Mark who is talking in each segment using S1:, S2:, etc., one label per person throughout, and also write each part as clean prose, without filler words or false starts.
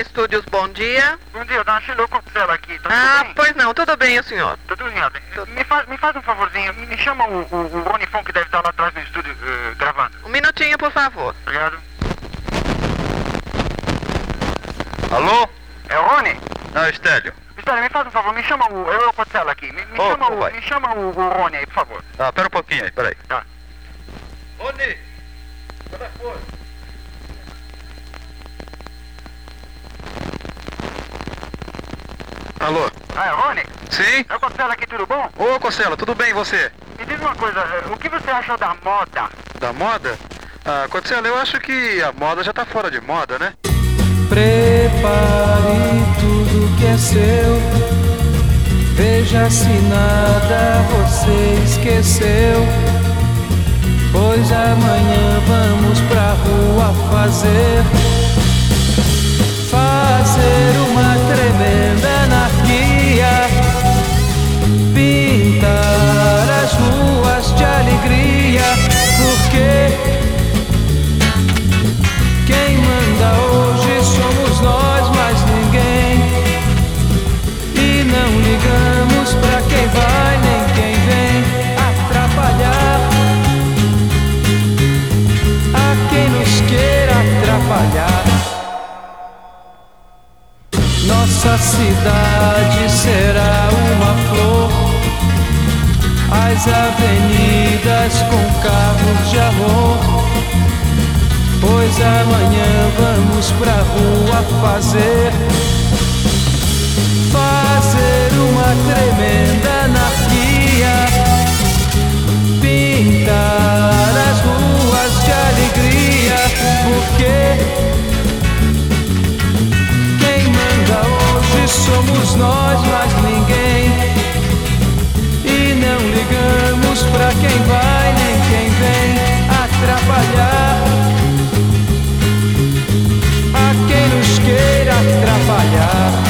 S1: Estúdios, bom dia.
S2: Bom dia, dona Sheila, Costela aqui. Tá tudo bem?
S1: Pois não, tudo bem, o senhor?
S2: Tudo em ordem. Me faz um favorzinho, me chama o Rony Fon, que deve estar lá atrás no estúdio gravando.
S1: Um minutinho, por favor.
S2: Obrigado.
S3: Alô?
S2: É o Rony?
S3: Não, Estélio.
S2: Estélio, me faz um favor, me chama o Costela aqui. Me chama o Rony aí, por favor.
S3: Tá, pera um pouquinho aí, peraí.
S2: Tá.
S3: Rony! Telefone. Alô?
S2: Ah, é o Rony?
S3: Sim?
S2: É o Costela aqui, tudo bom?
S3: Ô, Costela, tudo bem e você?
S2: Me diz uma coisa, o que você achou da moda?
S3: Da moda? Ah, Costela, eu acho que a moda já tá fora de moda, né?
S4: Prepare tudo que é seu, veja se nada você esqueceu, pois amanhã vamos pra rua fazer uma tremenda anarquia, pintar as ruas de alegria, porque quem manda hoje somos nós, mais ninguém. E não ligamos pra quem vai nem quem vem atrapalhar, a quem nos queira atrapalhar. Nossa cidade será uma flor, as avenidas com carros de amor, pois amanhã vamos pra rua fazer uma tremenda anarquia, pintar as ruas de alegria, porque quem manda hoje somos nós, mais ninguém. E não ligamos pra quem vai nem quem vem atrapalhar, a quem nos queira atrapalhar.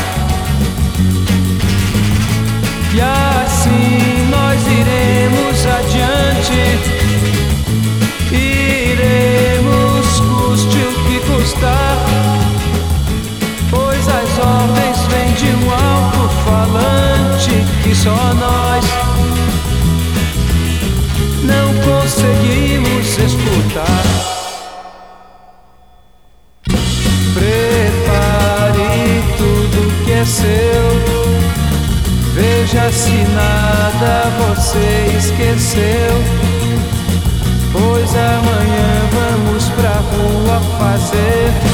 S4: E assim nós iremos adiante, iremos custe o que custar, pois as ordens vêm de um alto-falante que só nós não conseguimos escutar. Prepare tudo que é seu, veja se nada você esqueceu, pois amanhã vamos pra rua fazer